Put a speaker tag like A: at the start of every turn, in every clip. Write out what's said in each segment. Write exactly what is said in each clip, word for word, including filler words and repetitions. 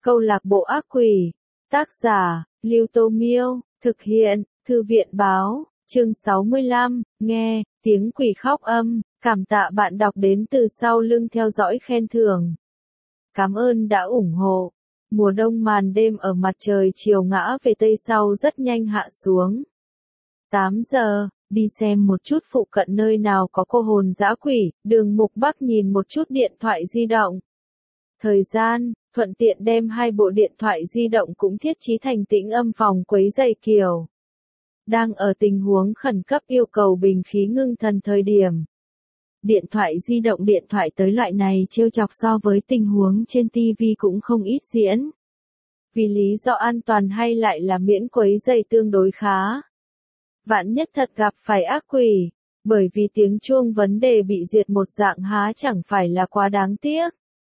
A: Câu lạc bộ ác quỷ. Tác giả, Lưu Tô Miêu. Thực hiện, Thư viện Báo. Chương sáu mươi lăm, nghe, tiếng quỷ khóc âm. Cảm tạ bạn đọc đến từ sau lưng theo dõi khen thưởng. Cảm ơn đã ủng hộ. Mùa đông màn đêm ở mặt trời chiều ngã về tây sau rất nhanh hạ xuống. tám giờ, đi xem một chút phụ cận nơi nào có cô hồn dã quỷ, Đường Mục Bắc nhìn một chút điện thoại di động. Thời gian, thuận tiện đem hai bộ điện thoại di động cũng thiết trí thành tĩnh âm phòng quấy rầy Kiều. Đang ở tình huống khẩn cấp yêu cầu bình khí ngưng thần thời điểm. Điện thoại di động điện thoại tới loại này trêu chọc so với tình huống trên ti vi cũng không ít diễn. Vì lý do an toàn hay lại là miễn quấy rầy tương đối khá. Vạn nhất thật gặp phải ác quỷ, bởi vì tiếng chuông vấn đề bị diệt một dạng há chẳng phải là quá đáng tiếc.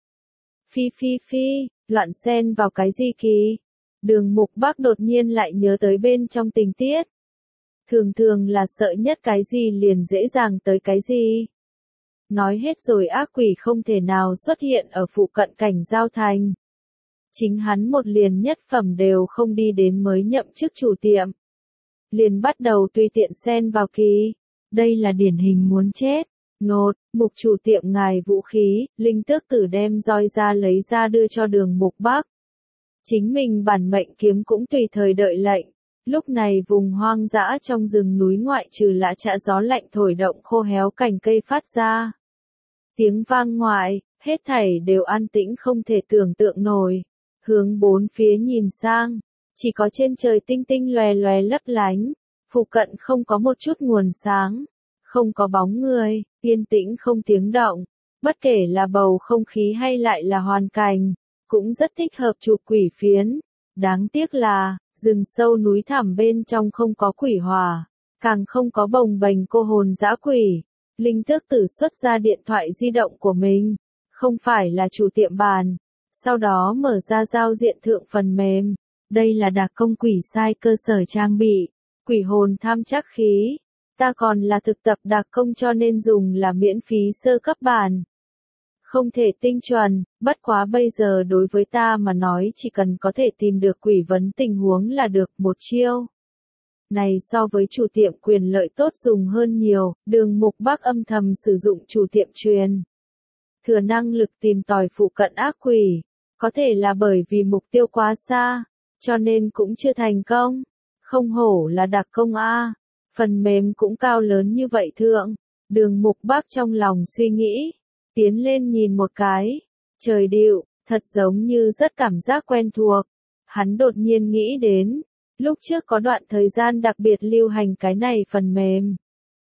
A: Phi phi phi, loạn xen vào cái gì kỳ? Đường Mục Bắc đột nhiên lại nhớ tới bên trong tình tiết. Thường thường là sợ nhất cái gì liền dễ dàng tới cái gì. Nói hết rồi ác quỷ không thể nào xuất hiện ở phụ cận cảnh giao thành. Chính hắn một liền nhất phẩm đều không đi đến mới nhậm chức chủ tiệm. Liền bắt đầu tùy tiện xen vào kỳ. Đây là điển hình muốn chết. Nốt, Mục chủ tiệm ngài vũ khí, Linh Tước Tử đem roi ra lấy ra đưa cho Đường Mục Bắc. Chính mình bản mệnh kiếm cũng tùy thời đợi lệnh. Lúc này vùng hoang dã trong rừng núi ngoại trừ lã chã gió lạnh thổi động khô héo cành cây phát ra. Tiếng vang ngoại, hết thảy đều an tĩnh không thể tưởng tượng nổi. Hướng bốn phía nhìn sang, chỉ có trên trời tinh tinh lòe lòe lấp lánh, phụ cận không có một chút nguồn sáng, không có bóng người, yên tĩnh không tiếng động, bất kể là bầu không khí hay lại là hoàn cảnh, cũng rất thích hợp chụp quỷ phiến. Đáng tiếc là, rừng sâu núi thẳm bên trong không có quỷ hỏa, càng không có bồng bềnh cô hồn dã quỷ. Linh Tước Tử xuất ra điện thoại di động của mình, không phải là chủ tiệm bàn, sau đó mở ra giao diện thượng phần mềm. Đây là đặc công quỷ sai cơ sở trang bị, quỷ hồn tham trắc khí. Ta còn là thực tập đặc công cho nên dùng là miễn phí sơ cấp bản. Không thể tinh chuẩn, bất quá bây giờ đối với ta mà nói chỉ cần có thể tìm được quỷ vấn tình huống là được một chiêu. Này so với chủ tiệm quyền lợi tốt dùng hơn nhiều, Đường Mục Bắc âm thầm sử dụng chủ tiệm truyền. Thừa năng lực tìm tòi phụ cận ác quỷ, có thể là bởi vì mục tiêu quá xa, cho nên cũng chưa thành công. Không hổ là đặc công A, phần mềm cũng cao lớn như vậy thượng. Đường Mục Bắc trong lòng suy nghĩ, tiến lên nhìn một cái, trời điệu, thật giống như rất cảm giác quen thuộc. Hắn đột nhiên nghĩ đến, lúc trước có đoạn thời gian đặc biệt lưu hành cái này phần mềm.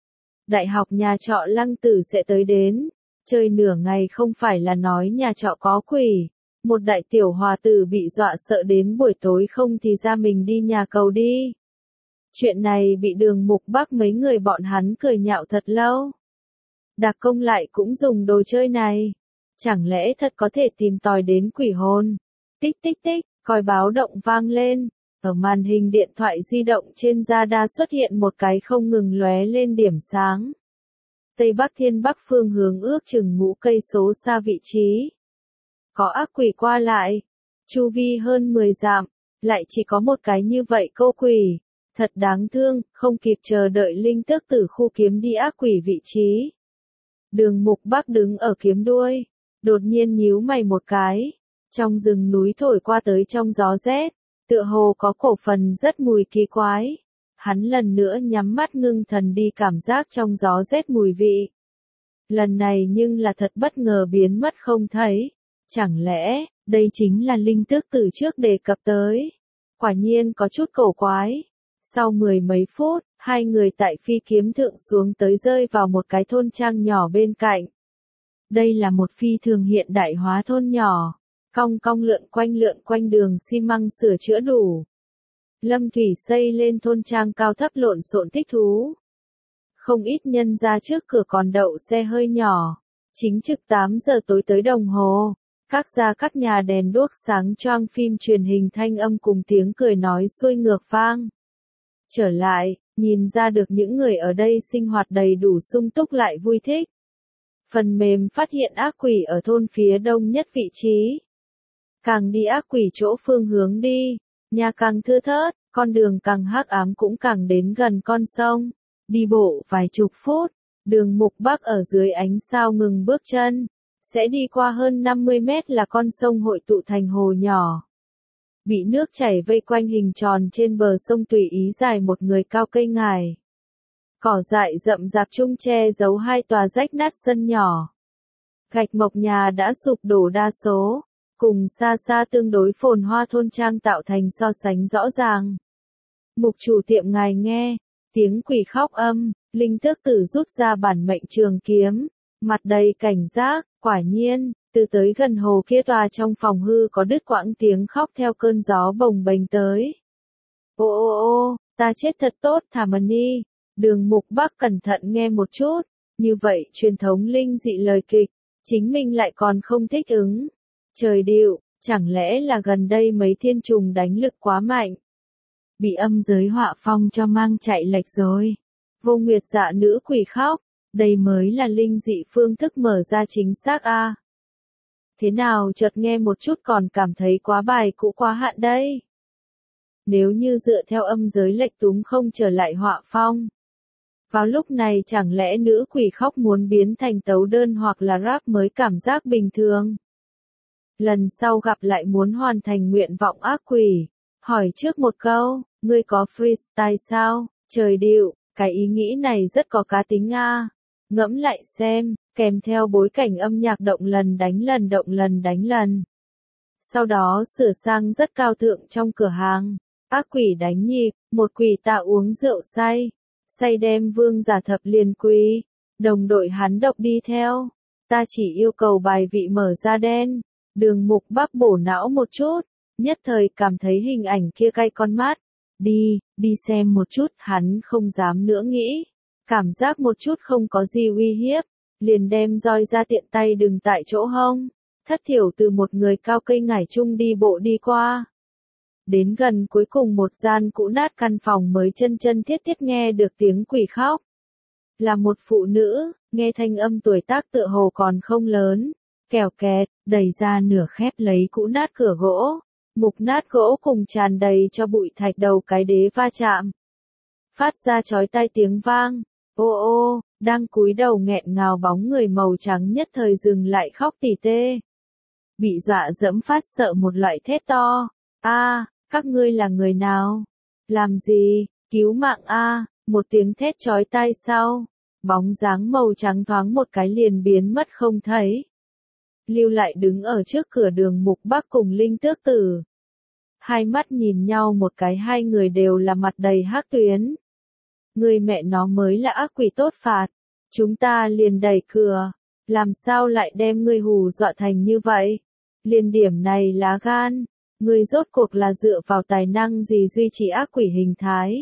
A: Đại học nhà trọ Lăng Tử sẽ tới đến, chơi nửa ngày không phải là nói nhà trọ có quỷ. Một đại tiểu hòa tử bị dọa sợ đến buổi tối không thì ra mình đi nhà cầu đi. Chuyện này bị Đường Mục Bắc mấy người bọn hắn cười nhạo thật lâu. Đặc công lại cũng dùng đồ chơi này. Chẳng lẽ thật có thể tìm tòi đến quỷ hồn? Tích tích tích, còi báo động vang lên. Ở màn hình điện thoại di động trên radar xuất hiện một cái không ngừng lóe lên điểm sáng. Tây Bắc Thiên Bắc phương hướng ước chừng ngũ cây số xa vị trí. Có ác quỷ qua lại. Chu vi hơn mười dặm, lại chỉ có một cái như vậy câu quỷ. Thật đáng thương, không kịp chờ đợi Linh Tước Tử khu kiếm đi ác quỷ vị trí. Đường Mục Bắc đứng ở kiếm đuôi, đột nhiên nhíu mày một cái. Trong rừng núi thổi qua tới trong gió rét, tựa hồ có cổ phần rất mùi kỳ quái. Hắn lần nữa nhắm mắt ngưng thần đi cảm giác trong gió rét mùi vị. Lần này nhưng là thật bất ngờ biến mất không thấy. Chẳng lẽ, đây chính là Linh Tước Tử trước đề cập tới. Quả nhiên có chút cổ quái. Sau mười mấy phút, hai người tại phi kiếm thượng xuống tới rơi vào một cái thôn trang nhỏ bên cạnh. Đây là một phi thường hiện đại hóa thôn nhỏ. Cong cong lượn quanh lượn quanh đường xi măng sửa chữa đủ. Lâm Thủy xây lên thôn trang cao thấp lộn xộn thích thú. Không ít nhân ra trước cửa còn đậu xe hơi nhỏ. Chính trực tám giờ tối tới đồng hồ. Các gia các nhà đèn đuốc sáng choang phim truyền hình thanh âm cùng tiếng cười nói xuôi ngược vang. Trở lại, nhìn ra được những người ở đây sinh hoạt đầy đủ sung túc lại vui thích. Phần mềm phát hiện ác quỷ ở thôn phía đông nhất vị trí. Càng đi ác quỷ chỗ phương hướng đi, nhà càng thưa thớt, con đường càng hắc ám cũng càng đến gần con sông. Đi bộ vài chục phút, đường Mục Bắc ở dưới ánh sao ngừng bước chân. Sẽ đi qua hơn năm mươi mét là con sông hội tụ thành hồ nhỏ. Bị nước chảy vây quanh hình tròn trên bờ sông tùy ý dài một người cao cây ngải. Cỏ dại rậm rạp chung che giấu hai tòa rách nát sân nhỏ. Gạch mộc nhà đã sụp đổ đa số, cùng xa xa tương đối phồn hoa thôn trang tạo thành so sánh rõ ràng. Mục chủ tiệm ngài nghe, tiếng quỷ khóc âm, Linh Tước Tử rút ra bản mệnh trường kiếm, mặt đầy cảnh giác, quả nhiên, từ tới gần hồ kia tòa trong phòng hư có đứt quãng tiếng khóc theo cơn gió bồng bềnh tới. Ô ô ô, ta chết thật tốt thả mần đi, đường Mục Bắc cẩn thận nghe một chút, như vậy truyền thống linh dị lời kịch, chính mình lại còn không thích ứng. Trời điệu, chẳng lẽ là gần đây mấy thiên trùng đánh lực quá mạnh? Bị âm giới họa phong cho mang chạy lệch rồi. Vô Nguyệt Dạ nữ quỷ khóc, đây mới là linh dị phương thức mở ra chính xác a. À? Thế nào chợt nghe một chút còn cảm thấy quá bài cũ quá hạn đây. Nếu như dựa theo âm giới lệch túng không trở lại họa phong. Vào lúc này chẳng lẽ nữ quỷ khóc muốn biến thành tấu đơn hoặc là rap mới cảm giác bình thường. Lần sau gặp lại muốn hoàn thành nguyện vọng ác quỷ. Hỏi trước một câu, ngươi có freestyle sao? Trời điệu, cái ý nghĩ này rất có cá tính a. À. Ngẫm lại xem, kèm theo bối cảnh âm nhạc động lần đánh lần động lần đánh lần. Sau đó sửa sang rất cao thượng trong cửa hàng. Ác quỷ đánh nhịp, một quỷ tạ uống rượu say. Say đem vương giả thập liền quý. Đồng đội hắn độc đi theo. Ta chỉ yêu cầu bài vị mở ra đen. Đường Mục Bắc bổ não một chút. Nhất thời cảm thấy hình ảnh kia cay con mắt. Đi, đi xem một chút, hắn không dám nữa nghĩ. Cảm giác một chút không có gì uy hiếp. Liền đem roi ra tiện tay đừng tại chỗ hông. Thất thiểu từ một người cao cây ngải chung đi bộ đi qua. Đến gần cuối cùng một gian cũ nát căn phòng mới chân chân thiết thiết nghe được tiếng quỷ khóc. Là một phụ nữ, nghe thanh âm tuổi tác tựa hồ còn không lớn. Kèo kẹt, đẩy ra nửa khép lấy cũ nát cửa gỗ. Mục nát gỗ cùng tràn đầy cho bụi thạch đầu cái đế va chạm. Phát ra chói tai tiếng vang. Ô ô, đang cúi đầu nghẹn ngào bóng người màu trắng nhất thời dừng lại khóc tỉ tê. Bị dọa dẫm phát sợ một loại thét to. A, các ngươi là người nào? Làm gì? Cứu mạng a, một tiếng thét chói tai sau. Bóng dáng màu trắng thoáng một cái liền biến mất không thấy. Lưu lại đứng ở trước cửa đường Mục Bắc cùng Linh Tước Tử. Hai mắt nhìn nhau một cái hai người đều là mặt đầy hắc tuyến. Người mẹ nó mới là ác quỷ tốt phạt. Chúng ta liền đẩy cửa. Làm sao lại đem ngươi hù dọa thành như vậy? Liền điểm này lá gan. Ngươi rốt cuộc là dựa vào tài năng gì duy trì ác quỷ hình thái?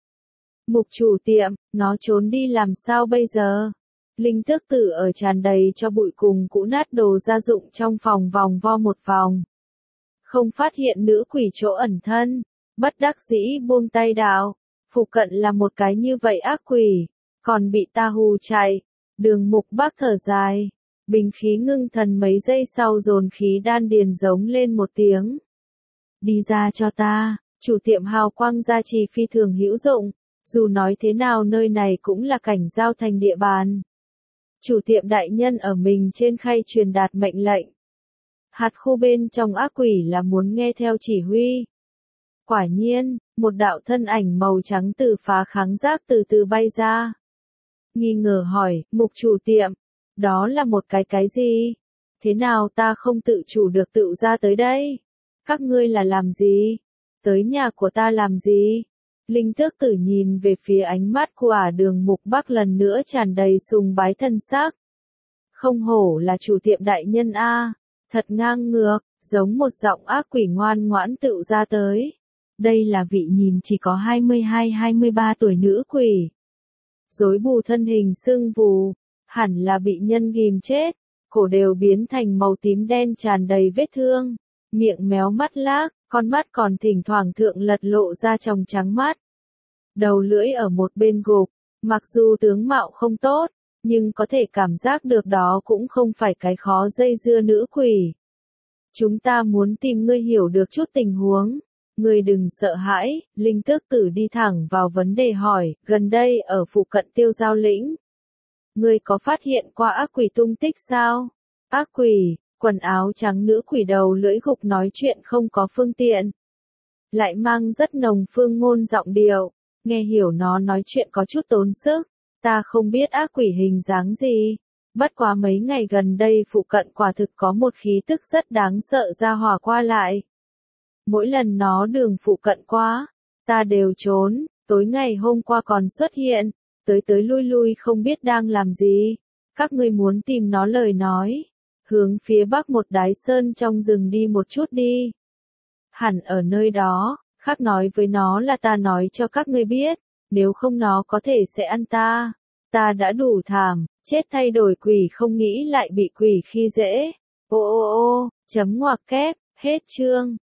A: Mục chủ tiệm, nó trốn đi làm sao bây giờ? Linh Tước Tử ở tràn đầy cho bụi cùng cũ nát đồ gia dụng trong phòng vòng vo một vòng. Không phát hiện nữ quỷ chỗ ẩn thân. Bất đắc dĩ buông tay đạo. Phụ cận là một cái như vậy ác quỷ. Còn bị ta hù chạy. Đường Mục Bắc thở dài. Bình khí ngưng thần mấy giây sau dồn khí đan điền giống lên một tiếng. Đi ra cho ta. Chủ tiệm hào quang gia trì phi thường hữu dụng. Dù nói thế nào nơi này cũng là cảnh giao thành địa bàn. Chủ tiệm đại nhân ở mình trên khay truyền đạt mệnh lệnh. Hạt khu bên trong ác quỷ là muốn nghe theo chỉ huy. Quả nhiên, một đạo thân ảnh màu trắng từ phá kháng giác từ từ bay ra. Nghi ngờ hỏi, mục chủ tiệm, đó là một cái cái gì? Thế nào ta không tự chủ được tự ra tới đây? Các ngươi là làm gì? Tới nhà của ta làm gì? Linh Tước Tử nhìn về phía ánh mắt của ả đường Mục Bắc lần nữa tràn đầy sùng bái thân xác. Không hổ là chủ tiệm đại nhân a, thật ngang ngược, giống một giọng ác quỷ ngoan ngoãn tự ra tới. Đây là vị nhìn chỉ có hai mươi hai hai mươi ba tuổi nữ quỷ. Rối bù thân hình sưng vù, hẳn là bị nhân ghim chết, cổ đều biến thành màu tím đen tràn đầy vết thương, miệng méo mắt lác, con mắt còn thỉnh thoảng thượng lật lộ ra tròng trắng mắt. Đầu lưỡi ở một bên gục, mặc dù tướng mạo không tốt, nhưng có thể cảm giác được đó cũng không phải cái khó dây dưa nữ quỷ. Chúng ta muốn tìm ngươi hiểu được chút tình huống. Ngươi đừng sợ hãi, Linh Tước Tử đi thẳng vào vấn đề hỏi, gần đây ở phụ cận Tiêu Giao lĩnh. Ngươi có phát hiện qua ác quỷ tung tích sao? Ác quỷ, quần áo trắng nữ quỷ đầu lưỡi gục nói chuyện không có phương tiện. Lại mang rất nồng phương ngôn giọng điệu, nghe hiểu nó nói chuyện có chút tốn sức. Ta không biết ác quỷ hình dáng gì. Bất quá mấy ngày gần đây phụ cận quả thực có một khí tức rất đáng sợ ra hỏa qua lại. Mỗi lần nó đường phụ cận quá, ta đều trốn, tối ngày hôm qua còn xuất hiện, tới tới lui lui không biết đang làm gì. Các ngươi muốn tìm nó lời nói, hướng phía bắc một đái sơn trong rừng đi một chút đi. Hẳn ở nơi đó, khác nói với nó là ta nói cho các ngươi biết, nếu không nó có thể sẽ ăn ta. Ta đã đủ thảm, chết thay đổi quỷ không nghĩ lại bị quỷ khi dễ. Ô ô ô, chấm ngoặc kép, hết chương.